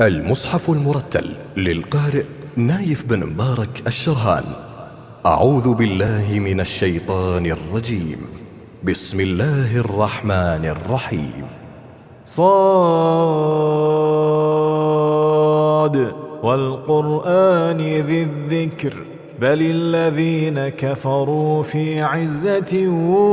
المصحف المرتل للقارئ نايف بن مبارك الشرهان. أعوذ بالله من الشيطان الرجيم. بسم الله الرحمن الرحيم. صاد والقرآن ذي الذكر بل الذين كفروا في عزة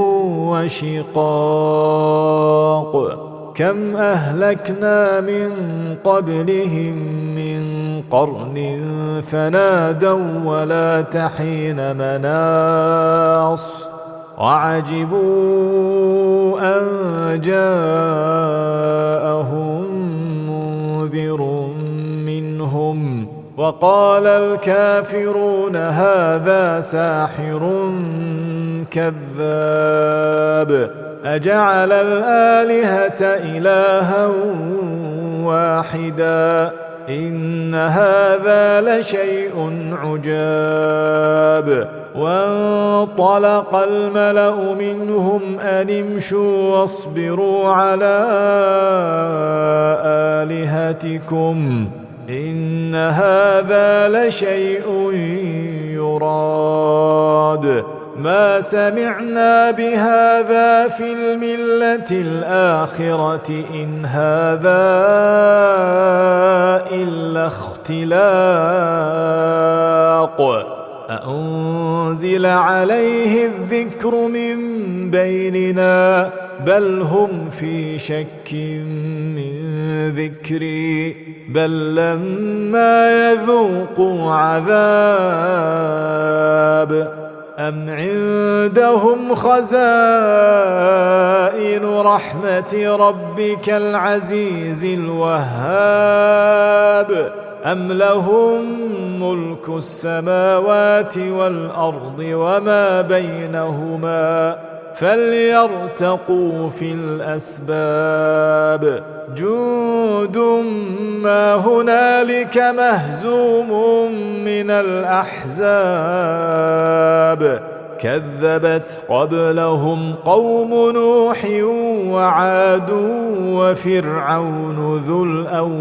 وشقاق. كم أهلكنا من قبلهم من قرن فنادوا ولا تحين مناص وعجبوا أن جاءهم منذر منهم وقال الكافرون هذا ساحر كذاب. أجعل الآلهة إلها واحدا إن هذا لشيء عجاب. وانطلق الملأ منهم أن امشوا واصبروا على آلهتكم إن هذا لشيء يراد. ما سمعنا بهذا في الملة الآخرة إن هذا إلا اختلاق. أأنزل عليه الذكر من بيننا بل هم في شك من ذكري بل لما يذوقوا عذاب. أم عندهم خزائن رحمة ربك العزيز الوهاب أم لهم ملك السماوات والأرض وما بينهما فليرتقوا في الأسباب. جند ما هنالك مهزوم من الأحزاب. كذبت قبلهم قوم نوح وعاد وفرعون ذو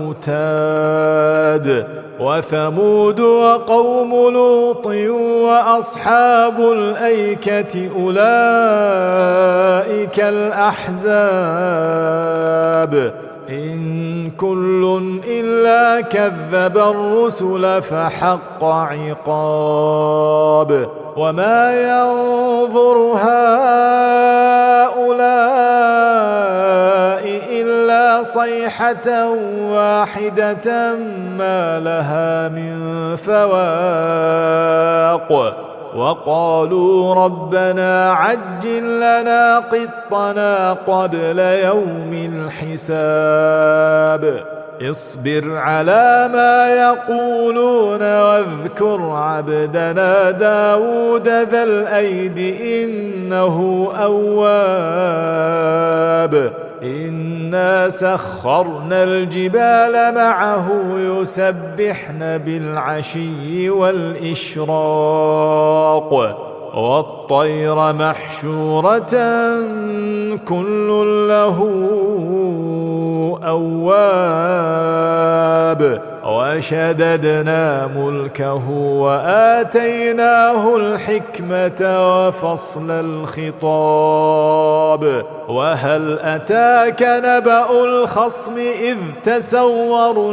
الأوتاد وثمود وقوم لوط وأصحاب الأيكة أولئك الأحزاب. إن كل إلا كذب الرسل فحق عقاب. وما ينظر هؤلاء إلا صيحة واحدة ما لها من فواق. وقالوا ربنا عجل لنا قطنا قبل يوم الحساب. اصبر على ما يقولون واذكر عبدنا داود ذا الأيد إنه أواب. إنا سخرنا الجبال معه يسبحن بالعشي والإشراق والطير محشورة كل له أواب. وشددنا ملكه وآتيناه الحكمة وفصل الخطاب. وهل أتاك نبأ الخصم إذ تسوروا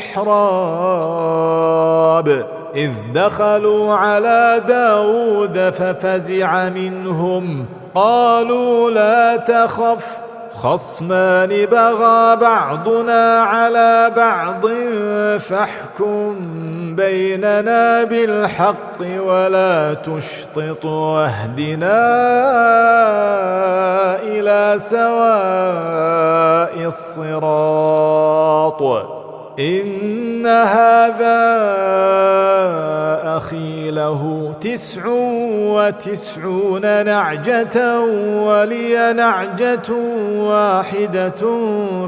المحراب إذ دخلوا على داود ففزع منهم قالوا لا تخف خصمان بغى بعضنا على بعض فاحكم بيننا بالحق ولا تشطط واهدنا إلى سواء الصراط. إن هذا أخي له 99 نعجة ولي نعجة واحدة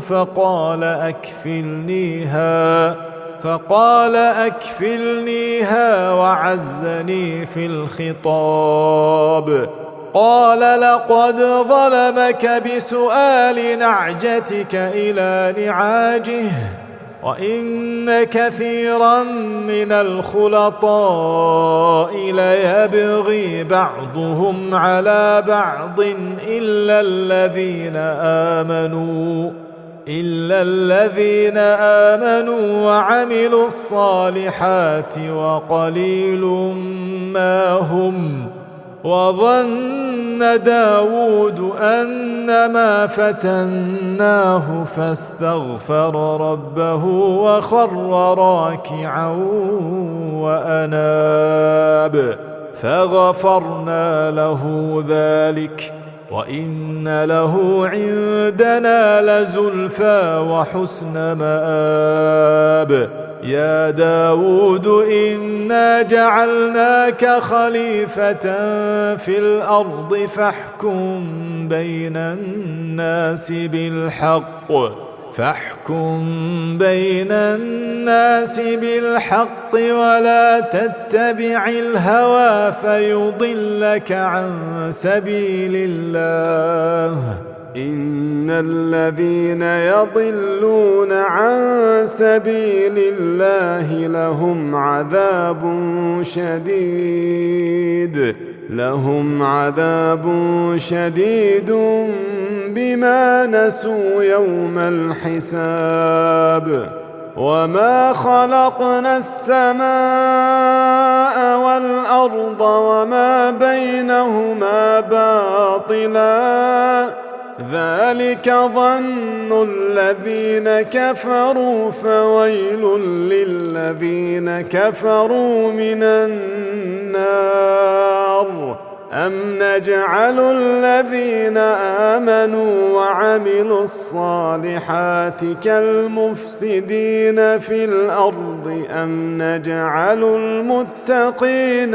فقال أكفلنيها وعزني في الخطاب. قال لقد ظلمك بسؤال نعجتك إلى نعاجه وإن كثيرا من الخلطاء ليبغي بعضهم على بعض إلا الذين آمنوا وعملوا الصالحات وقليل ما هم. وظن داود أنما فتناه فاستغفر ربه وخر راكعا وأناب فغفرنا له ذلك وإن له عندنا لزلفى وحسن مآب. يا داود إنا جعلناك خليفة في الأرض فاحكم بين الناس بالحق ولا تتبع الهوى فيضلك عن سبيل الله. إن الذين يضلون عن سبيل الله لهم عذاب شديد بما نسوا يوم الحساب. وما خلقنا السماء والأرض وما بينهما باطلا ذلك ظن الذين كفروا فويل للذين كفروا من النار. أم نجعل الذين آمنوا وعملوا الصالحات كالمفسدين في الأرض أم نجعل المتقين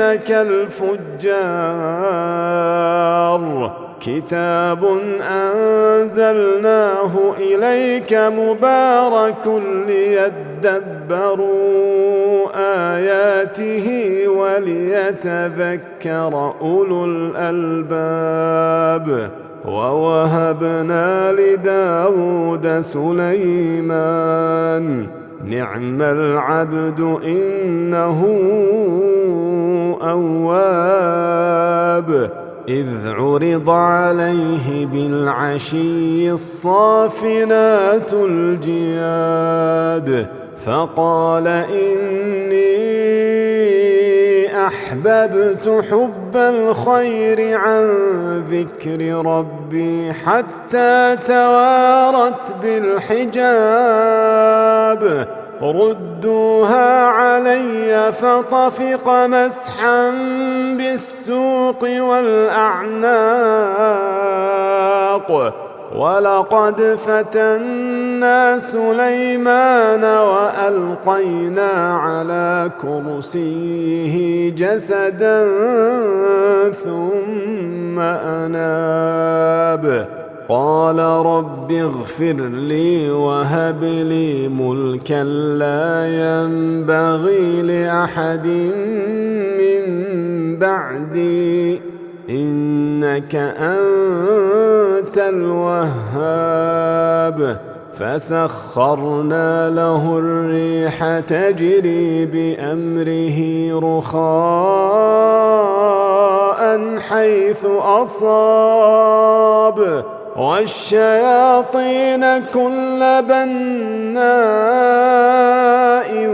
كالفجار. كتاب أنزلناه إليك مبارك ليدبروا آياته وليتذكر أولو الألباب. ووهبنا لداود سليمان نعم العبد إنه أواب. إذ عرض عليه بالعشي الصافنات الجياد فقال إني أحببت حب الخير عن ذكر ربي حتى توارت بالحجاب. ردوها علي فطفق مسحا بالسوق والأعناق. ولقد فتنا سليمان وألقينا على كرسيه جسدا ثم أناب. قال رب اغفر لي وهب لي ملكا لا ينبغي لأحد من بعدي إنك أنت الوهاب. فسخرنا له الريح تجري بأمره رخاء حيث أصاب والشياطين كل بناء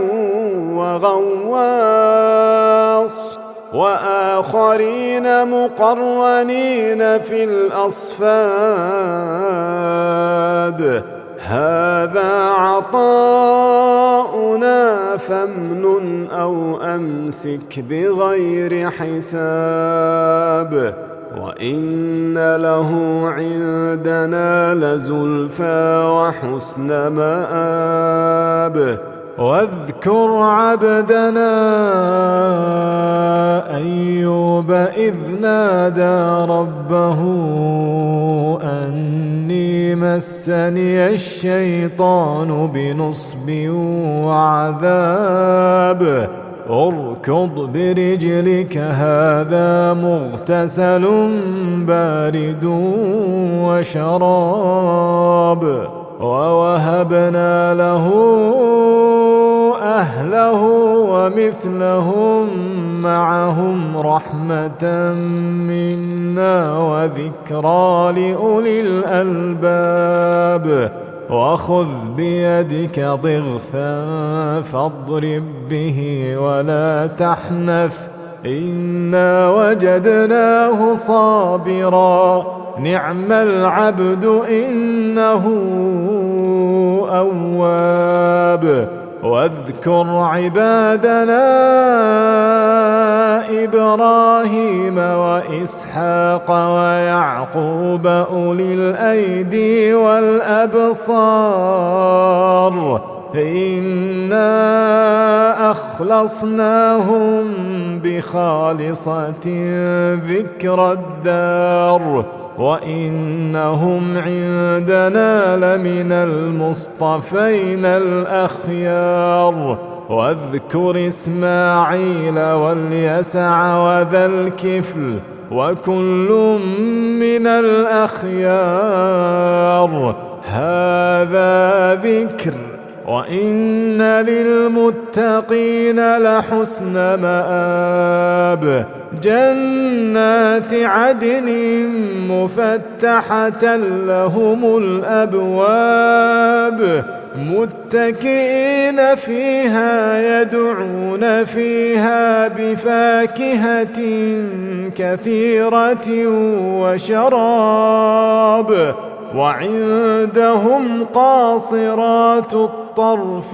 وغواص وآخرين مقرنين في الأصفاد. هذا عطاؤنا فامنن أو أمسك بغير حساب. وإن له عندنا لزلفى وحسن مآب. واذكر عبدنا أيوب إذ نادى ربه أني مسني الشيطان بنصب وعذاب. اركض برجلك هذا مغتسل بارد وشراب. ووهبنا له أهله ومثلهم معهم رحمة منا وذكرى لأولي الألباب وخذ بيدك ضغثا فاضرب به ولا تحنث إنا وجدناه صابرا نعم العبد إنه أواب واذكر عبادنا إبراهيم وإسحاق ويعقوب أولي الأيدي والأبصار إنا أخلصناهم بخالصة ذكر الدار وإنهم عندنا لمن المصطفين الأخيار واذكر إسماعيل واليسع وذا الكفل وكل من الأخيار هذا ذكر وإن للمتقين لحسن مآب جنات عدن مفتحة لهم الأبواب متكئين فيها يدعون فيها بفاكهة كثيرة وشراب وعندهم قاصرات الطرف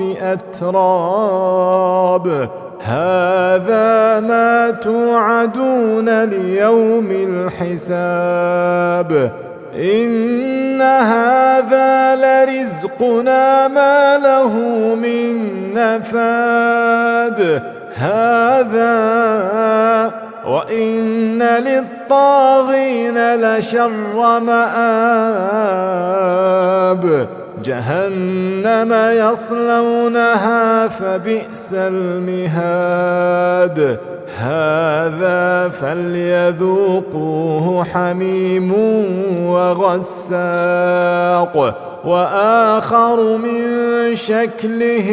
أتراب هذا ما توعدون ليوم الحساب إن هذا لرزقنا ما له من نفاد هذا وإن للطاغين لشر مآب جهنم يصلونها فبئس المهاد هذا فليذوقوه حميم وغساق وآخر من شكله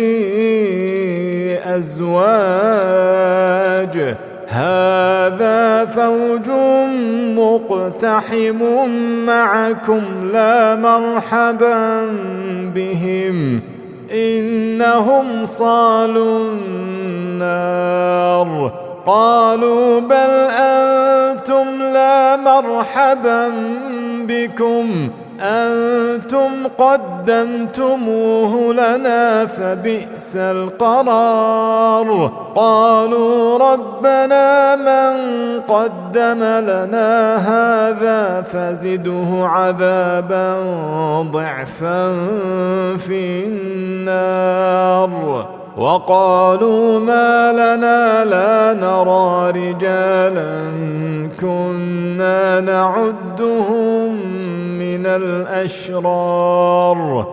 أزواج هذا فوج مقتحم معكم لا مرحبا بهم إنهم صالوا النار قالوا بل أنتم لا مرحبا بكم أنتم قدمتموه لنا فبئس القرار قالوا ربنا من قدم لنا هذا فزده عذابا ضعفا في النار وقالوا ما لنا لا نرى رجالا كنا نعدهم من الأشرار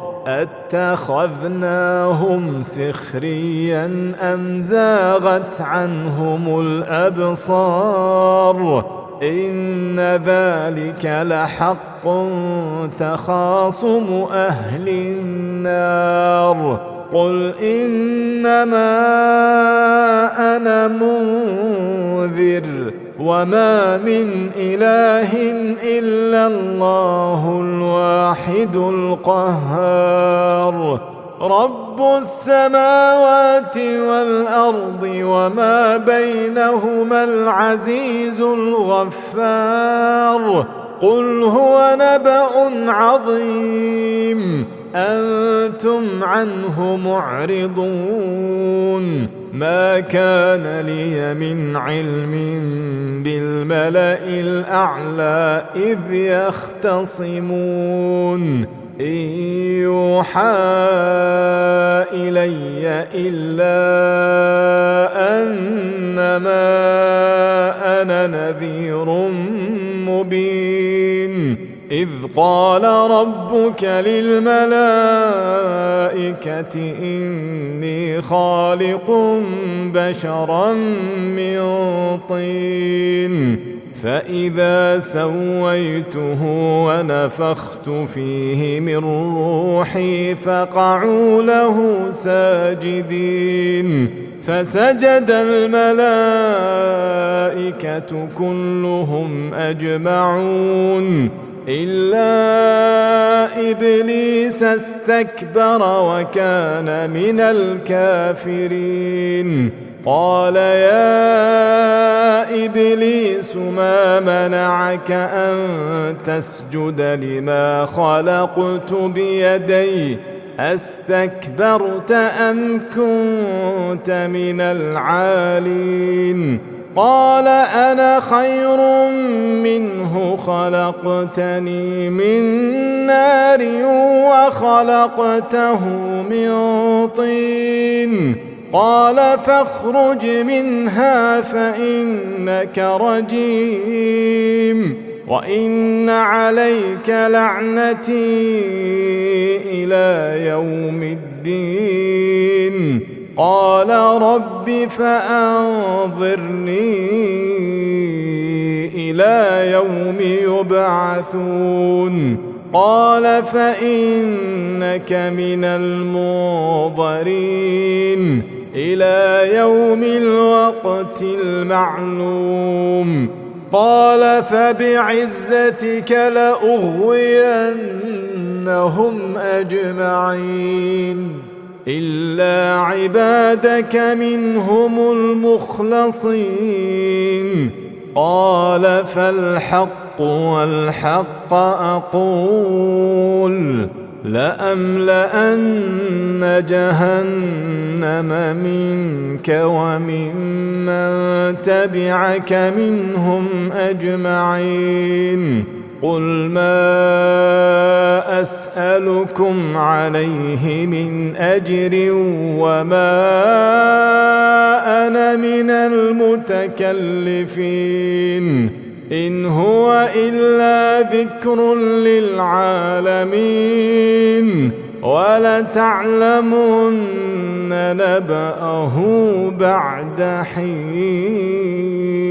أتخذناهم سخريا أم زاغت عنهم الأبصار إن ذلك لحق تخاصم أهل النار قل إنما أنا منذر وما من إله إلا الله الواحد القهار رب السماوات والأرض وما بينهما العزيز الغفار قل هو نبأ عظيم أنتم عنه معرضون ما كان لي من علم بالملأ الأعلى إذ يختصمون إن يوحى إلي إلا أنما أنا نذير مبين إذ قال ربك للملائكة إني خالق بشرا من طين فإذا سويته ونفخت فيه من روحي فقعوا له ساجدين فسجد الملائكة كلهم أجمعون إلا إبليس استكبر وكان من الكافرين قال يا إبليس ما منعك أن تسجد لما خلقت بيدي أستكبرت أم كنت من العالين قال أنا خير منه خلقتني من نار وخلقته من طين قال فاخرج منها فإنك رجيم وإن عليك لعنتي إلى يوم الدين قال رب فأنظرني إلى يوم يبعثون قال فإنك من المنظرين إلى يوم الوقت المعلوم قال فبعزتك لأغوينهم أجمعين إلا عبادك منهم المخلصين قال فالحق والحق أقول لأملأن جهنم منك وممن تبعك منهم أجمعين قل ما أسألكم عليه من أجر وما أنا من المتكلفين إن هو إلا ذكر للعالمين ولتعلمن نبأه بعد حين